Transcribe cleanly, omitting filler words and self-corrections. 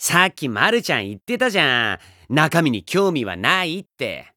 さっきまるちゃん言ってたじゃん。中身に興味はないって。